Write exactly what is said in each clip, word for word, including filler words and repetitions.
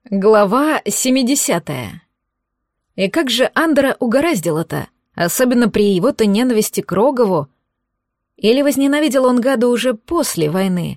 Глава семидесятая. И как же Андера угораздило-то, особенно при его-то ненависти к Рогову? Или возненавидел он гада уже после войны?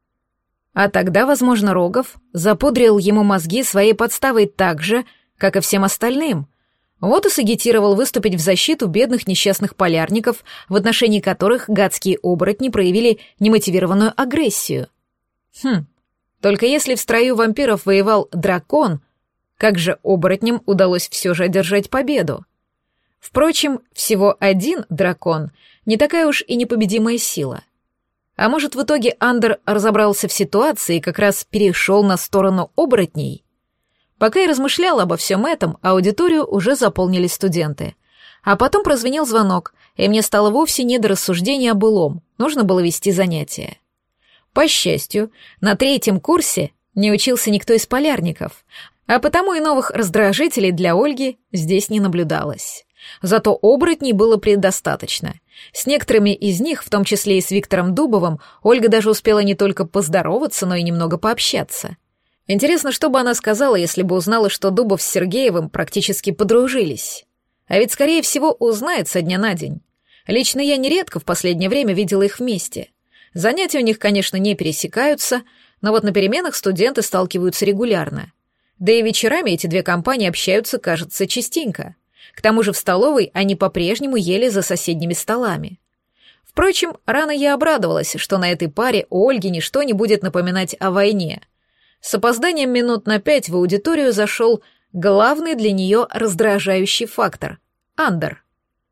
А тогда, возможно, Рогов запудрил ему мозги своей подставой так же, как и всем остальным. Вот и сагитировал выступить в защиту бедных несчастных полярников, в отношении которых гадские оборотни проявили немотивированную агрессию. Хм, только если в строю вампиров воевал дракон, как же оборотням удалось все же одержать победу? Впрочем, всего один дракон — не такая уж и непобедимая сила. А может, в итоге Андер разобрался в ситуации и как раз перешел на сторону оборотней? Пока я размышляла обо всем этом, аудиторию уже заполнили студенты. А потом прозвенел звонок, и мне стало вовсе не до рассуждения о былом, нужно было вести занятия. По счастью, на третьем курсе не учился никто из полярников, а потому и новых раздражителей для Ольги здесь не наблюдалось. Зато оборотней было предостаточно. С некоторыми из них, в том числе и с Виктором Дубовым, Ольга даже успела не только поздороваться, но и немного пообщаться. Интересно, что бы она сказала, если бы узнала, что Дубов с Сергеевым практически подружились. А ведь, скорее всего, узнает со дня на день. Лично я нередко в последнее время видела их вместе. Занятия у них, конечно, не пересекаются, но вот на переменах студенты сталкиваются регулярно. Да и вечерами эти две компании общаются, кажется, частенько. К тому же в столовой они по-прежнему ели за соседними столами. Впрочем, рано я обрадовалась, что на этой паре у Ольги ничто не будет напоминать о войне. С опозданием минут на пять в аудиторию зашел главный для нее раздражающий фактор — Андер.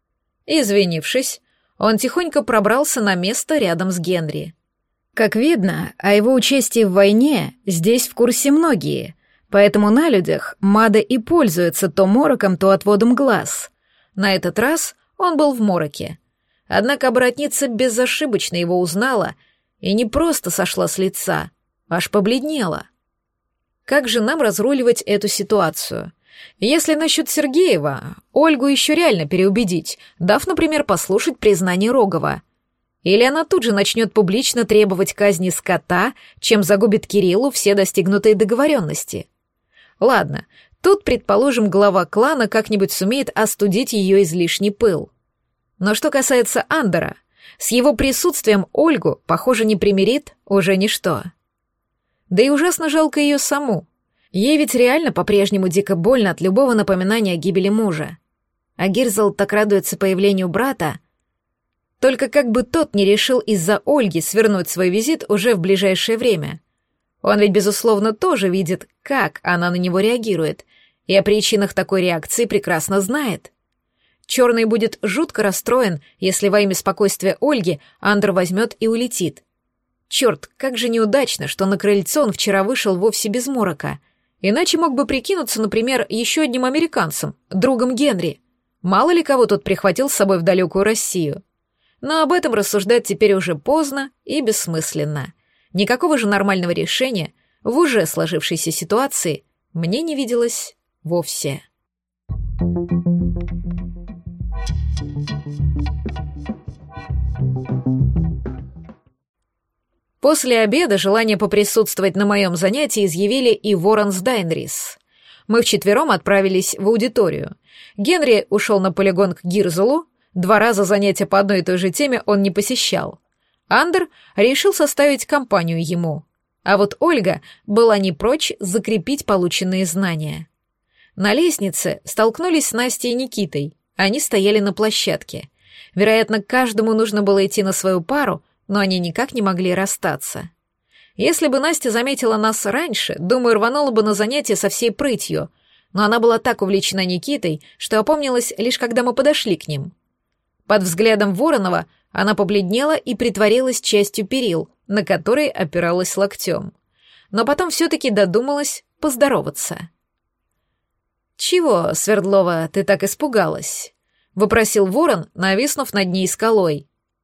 Извинившись, он тихонько пробрался на место рядом с Генри. Как видно, о его участии в войне здесь в курсе многие, поэтому на людях Мада и пользуется то мороком, то отводом глаз. На этот раз он был в мороке. Однако оборотница безошибочно его узнала и не просто сошла с лица, аж побледнела. Как же нам разруливать эту ситуацию? Если насчет Сергеева, Ольгу еще реально переубедить, дав, например, послушать признание Рогова. Или она тут же начнет публично требовать казни скота, чем загубит Кириллу все достигнутые договоренности. Ладно, тут, предположим, глава клана как-нибудь сумеет остудить ее излишний пыл. Но что касается Андера, с его присутствием Ольгу, похоже, не примирит уже ничто. Да и ужасно жалко ее саму. Ей ведь реально по-прежнему дико больно от любого напоминания о гибели мужа. А Гирзл так радуется появлению брата. Только как бы тот не решил из-за Ольги свернуть свой визит уже в ближайшее время. Он ведь, безусловно, тоже видит, как она на него реагирует, и о причинах такой реакции прекрасно знает. Черный будет жутко расстроен, если во имя спокойствия Ольги Андер возьмет и улетит. Черт, как же неудачно, что на крыльцо он вчера вышел вовсе без морока. Иначе мог бы прикинуться, например, еще одним американцем, другом Генри. Мало ли кого тот прихватил с собой в далекую Россию. Но об этом рассуждать теперь уже поздно и бессмысленно. Никакого же нормального решения в уже сложившейся ситуации мне не виделось вовсе. После обеда желание поприсутствовать на моем занятии изъявили и Ворон с Дайнрис. Мы вчетвером отправились в аудиторию. Генри ушел на полигон к Гирзелу, два раза занятия по одной и той же теме он не посещал. Андер решил составить компанию ему, а вот Ольга была не прочь закрепить полученные знания. На лестнице столкнулись с Настей и Никитой, они стояли на площадке. Вероятно, каждому нужно было идти на свою пару, но они никак не могли расстаться. Если бы Настя заметила нас раньше, думаю, рванула бы на занятия со всей прытью, но она была так увлечена Никитой, что опомнилась лишь когда мы подошли к ним. Под взглядом Воронова она побледнела и притворилась частью перил, на которые опиралась локтем. Но потом все-таки додумалась поздороваться. «Чего, Свердлова, ты так испугалась?» — вопросил Ворон, нависнув над ней скалой.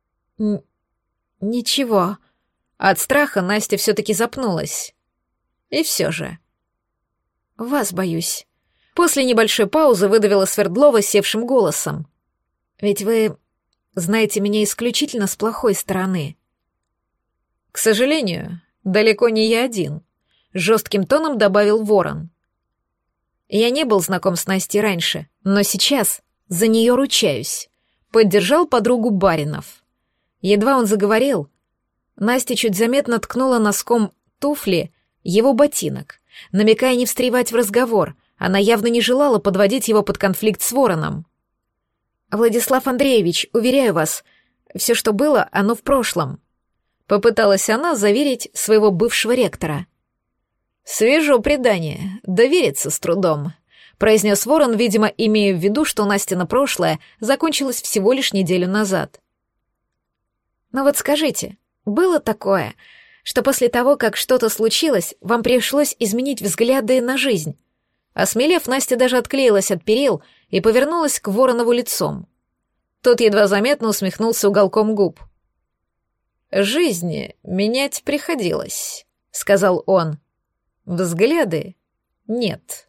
«Ничего». От страха Настя все-таки запнулась. И все же. «Вас боюсь». После небольшой паузы выдавила Свердлова севшим голосом. «Ведь вы знаете меня исключительно с плохой стороны». «К сожалению, далеко не я один», — жестким тоном добавил Ворон. Я не был знаком с Настей раньше, но сейчас за нее ручаюсь. Поддержал подругу Баринов. Едва он заговорил, Настя чуть заметно ткнула носком туфли его ботинок, намекая не встревать в разговор. Она явно не желала подводить его под конфликт с Вороном. «Владислав Андреевич, уверяю вас, все, что было, оно в прошлом», — попыталась она заверить своего бывшего ректора. «Свежо предание, довериться с трудом», — произнес Ворон, видимо, имея в виду, что Настина прошлое закончилось всего лишь неделю назад. «Но вот скажите, было такое, что после того, как что-то случилось, вам пришлось изменить взгляды на жизнь?» Осмелев, Настя даже отклеилась от перил и повернулась к Воронову лицом. Тот едва заметно усмехнулся уголком губ. «Жизнь менять приходилось», — сказал он. «Взгляды нет».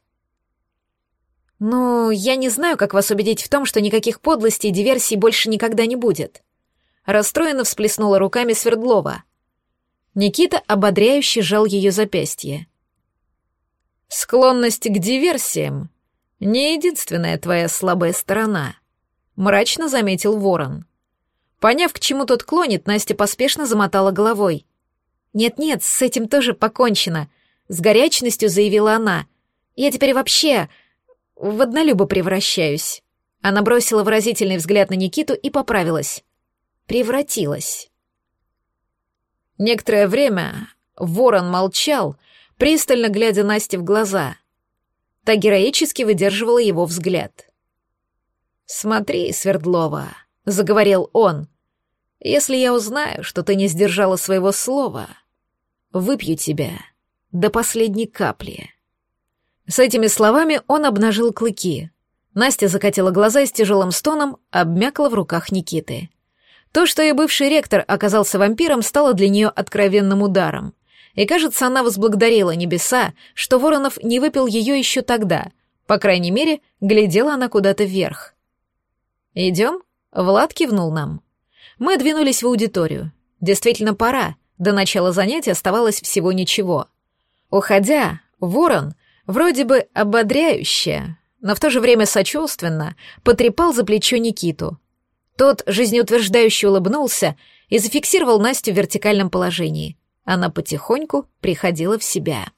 «Ну, я не знаю, как вас убедить в том, что никаких подлостей и диверсий больше никогда не будет». Расстроенно всплеснула руками Свердлова. Никита ободряюще сжал ее запястье. «Склонность к диверсиям — не единственная твоя слабая сторона», — мрачно заметил Ворон. Поняв, к чему тот клонит, Настя поспешно замотала головой. «Нет-нет, с этим тоже покончено», — с горячностью заявила она. «Я теперь вообще в однолюбу превращаюсь». Она бросила выразительный взгляд на Никиту и поправилась. «Превратилась». Некоторое время Ворон молчал, пристально глядя Насте в глаза. Та героически выдерживала его взгляд. «Смотри, Свердлова», — заговорил он, — «если я узнаю, что ты не сдержала своего слова, выпью тебя до последней капли». С этими словами он обнажил клыки. Настя закатила глаза и с тяжелым стоном обмякла в руках Никиты. То, что ее бывший ректор оказался вампиром, стало для нее откровенным ударом. И, кажется, она возблагодарила небеса, что Воронов не выпил ее еще тогда. По крайней мере, глядела она куда-то вверх. «Идем?» — Влад кивнул нам. Мы двинулись в аудиторию. Действительно, пора. До начала занятия оставалось всего ничего. Уходя, Ворон, вроде бы ободряюще, но в то же время сочувственно, потрепал за плечо Никиту. Тот жизнеутверждающе улыбнулся и зафиксировал Настю в вертикальном положении. Она потихоньку приходила в себя.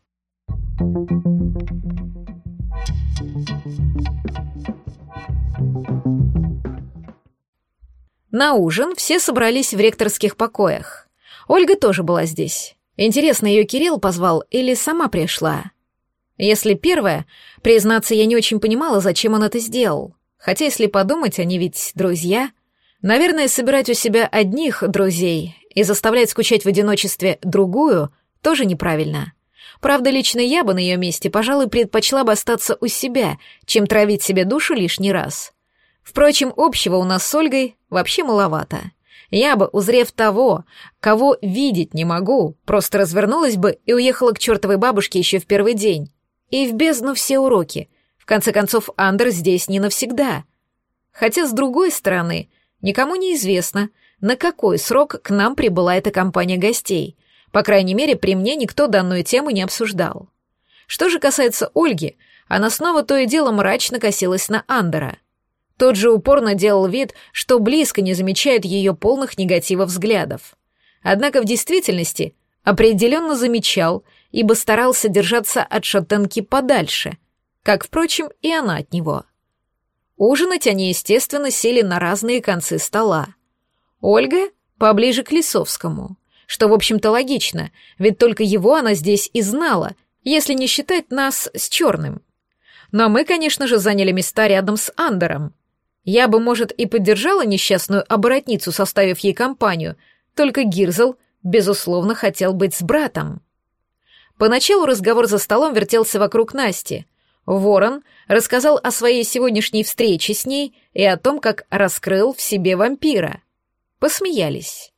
На ужин все собрались в ректорских покоях. Ольга тоже была здесь. Интересно, ее Кирилл позвал или сама пришла? Если первое, признаться, я не очень понимала, зачем он это сделал. Хотя, если подумать, они ведь друзья. Наверное, собирать у себя одних друзей и заставлять скучать в одиночестве другую тоже неправильно. Правда, лично я бы на ее месте, пожалуй, предпочла бы остаться у себя, чем травить себе душу лишний раз. Впрочем, общего у нас с Ольгой вообще маловато. Я бы, узрев того, кого видеть не могу, просто развернулась бы и уехала к чертовой бабушке еще в первый день. И в бездну все уроки. В конце концов, Андер здесь не навсегда. Хотя, с другой стороны, никому не известно, на какой срок к нам прибыла эта компания гостей. По крайней мере, при мне никто данную тему не обсуждал. Что же касается Ольги, она снова то и дело мрачно косилась на Андера. Тот же упорно делал вид, что близко не замечает ее полных негативов взглядов. Однако в действительности определенно замечал, ибо старался держаться от шатенки подальше, как, впрочем, и она от него. Ужинать они, естественно, сели на разные концы стола. Ольга поближе к Лисовскому, что, в общем-то, логично, ведь только его она здесь и знала, если не считать нас с Черным. Но мы, конечно же, заняли места рядом с Андером. Я бы, может, и поддержала несчастную оборотницу, составив ей компанию, только Гирзл, безусловно, хотел быть с братом. Поначалу разговор за столом вертелся вокруг Насти. Ворон рассказал о своей сегодняшней встрече с ней и о том, как раскрыл в себе вампира. Посмеялись.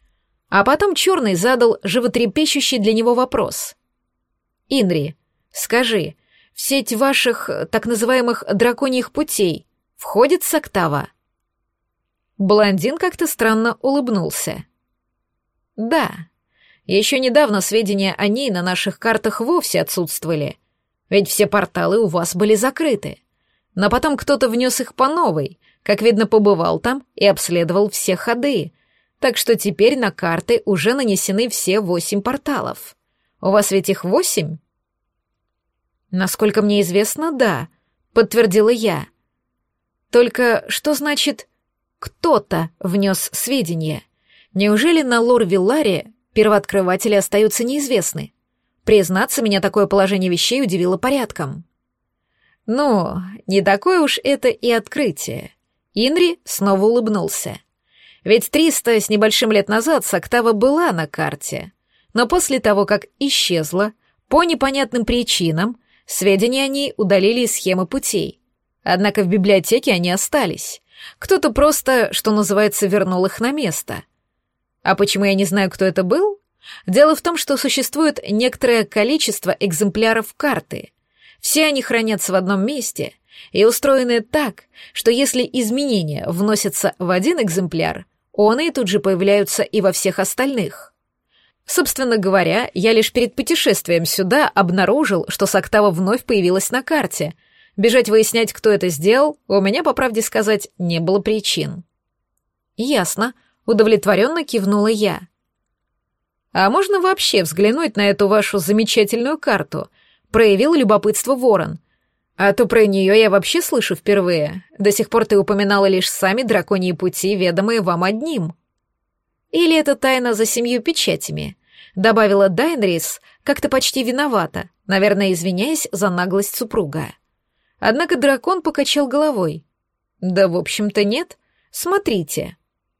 А потом Черный задал животрепещущий для него вопрос. «Инри, скажи, в сеть ваших так называемых драконьих путей входит Соктава?» Блондин как-то странно улыбнулся. «Да. Еще недавно сведения о ней на наших картах вовсе отсутствовали. Ведь все порталы у вас были закрыты. Но потом кто-то внес их по новой, как видно, побывал там и обследовал все ходы. Так что теперь на карты уже нанесены все восемь порталов. У вас ведь их восемь? Насколько мне известно, да, подтвердила я. Только что значит «кто-то внес сведения»? Неужели на Лор-Вилларе первооткрыватели остаются неизвестны? Признаться, меня такое положение вещей удивило порядком. Ну, не такое уж это и открытие. Инри снова улыбнулся. Ведь триста с небольшим лет назад Соктава была на карте, но после того, как исчезла, по непонятным причинам, сведения о ней удалили из схемы путей. Однако в библиотеке они остались. Кто-то просто, что называется, вернул их на место. А почему я не знаю, кто это был? Дело в том, что существует некоторое количество экземпляров карты. Все они хранятся в одном месте и устроены так, что если изменения вносятся в один экземпляр, оные тут же появляются и во всех остальных. Собственно говоря, я лишь перед путешествием сюда обнаружил, что Соктава вновь появилась на карте. Бежать выяснять, кто это сделал, у меня, по правде сказать, не было причин. «Ясно», — удовлетворенно кивнула я. «А можно вообще взглянуть на эту вашу замечательную карту?» — проявил любопытство Ворон. «А то про нее я вообще слышу впервые. До сих пор ты упоминала лишь сами драконьи пути, ведомые вам одним». «Или это тайна за семью печатями?» — добавила Дайнрис, как-то почти виновата, наверное, извиняясь за наглость супруга. Однако дракон покачал головой. «Да, в общем-то, нет. Смотрите».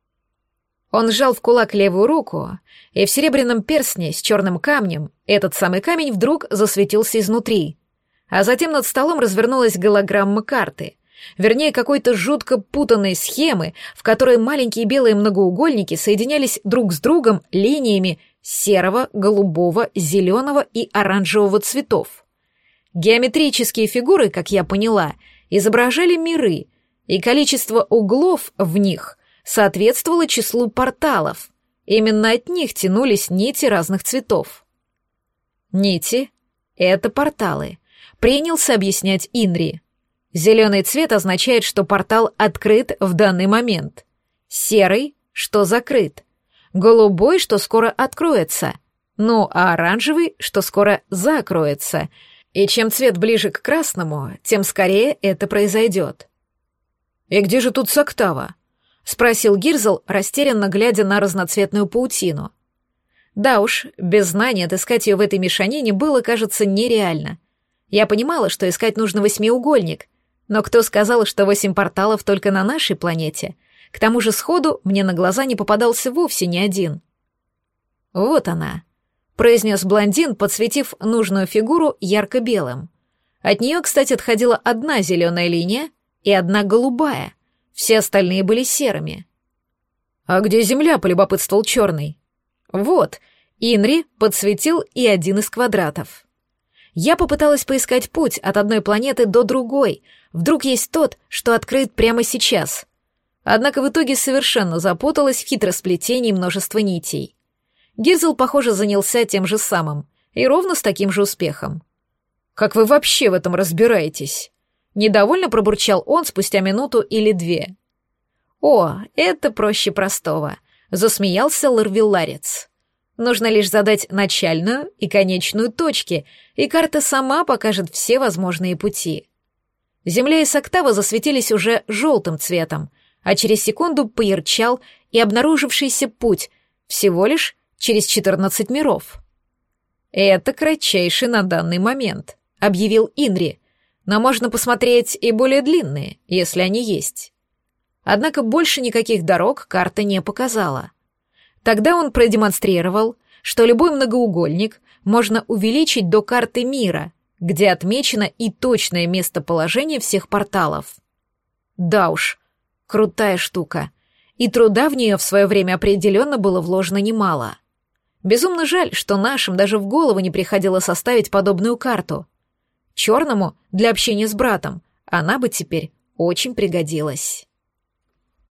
Он сжал в кулак левую руку, и в серебряном перстне с черным камнем этот самый камень вдруг засветился изнутри. А затем над столом развернулась голограмма карты, вернее, какой-то жутко путанной схемы, в которой маленькие белые многоугольники соединялись друг с другом линиями серого, голубого, зеленого и оранжевого цветов. Геометрические фигуры, как я поняла, изображали миры, и количество углов в них соответствовало числу порталов. Именно от них тянулись нити разных цветов. Нити — это порталы, принялся объяснять Инри. Зеленый цвет означает, что портал открыт в данный момент. Серый, что закрыт. Голубой, что скоро откроется. Ну, а оранжевый, что скоро закроется. И чем цвет ближе к красному, тем скорее это произойдет. «И где же тут Соктава?» — спросил Гирзл, растерянно глядя на разноцветную паутину. Да уж, без знания отыскать ее в этой мешанине было, кажется, нереально. Я понимала, что искать нужно восьмиугольник, но кто сказал, что восемь порталов только на нашей планете? К тому же сходу мне на глаза не попадался вовсе ни один. «Вот она», — произнес блондин, подсветив нужную фигуру ярко-белым. От нее, кстати, отходила одна зеленая линия и одна голубая. Все остальные были серыми. «А где земля?» — полюбопытствовал черный. «Вот», — Инри подсветил и один из квадратов. Я попыталась поискать путь от одной планеты до другой. Вдруг есть тот, что открыт прямо сейчас. Однако в итоге совершенно запуталась в хитросплетении множества нитей. Гирзл, похоже, занялся тем же самым, и ровно с таким же успехом. «Как вы вообще в этом разбираетесь?» Недовольно пробурчал он спустя минуту или две. «О, это проще простого», — засмеялся Лорвилларец. «Нужно лишь задать начальную и конечную точки, и карта сама покажет все возможные пути». Земля и Соктава засветились уже желтым цветом, а через секунду поярчал и обнаружившийся путь, всего лишь через четырнадцать миров. «Это кратчайший на данный момент», — объявил Инри. «Но можно посмотреть и более длинные, если они есть». Однако больше никаких дорог карта не показала. Тогда он продемонстрировал, что любой многоугольник можно увеличить до карты мира, где отмечено и точное местоположение всех порталов. Да уж, крутая штука. И труда в нее в свое время определенно было вложено немало. Безумно жаль, что нашим даже в голову не приходило составить подобную карту. Черному для общения с братом она бы теперь очень пригодилась.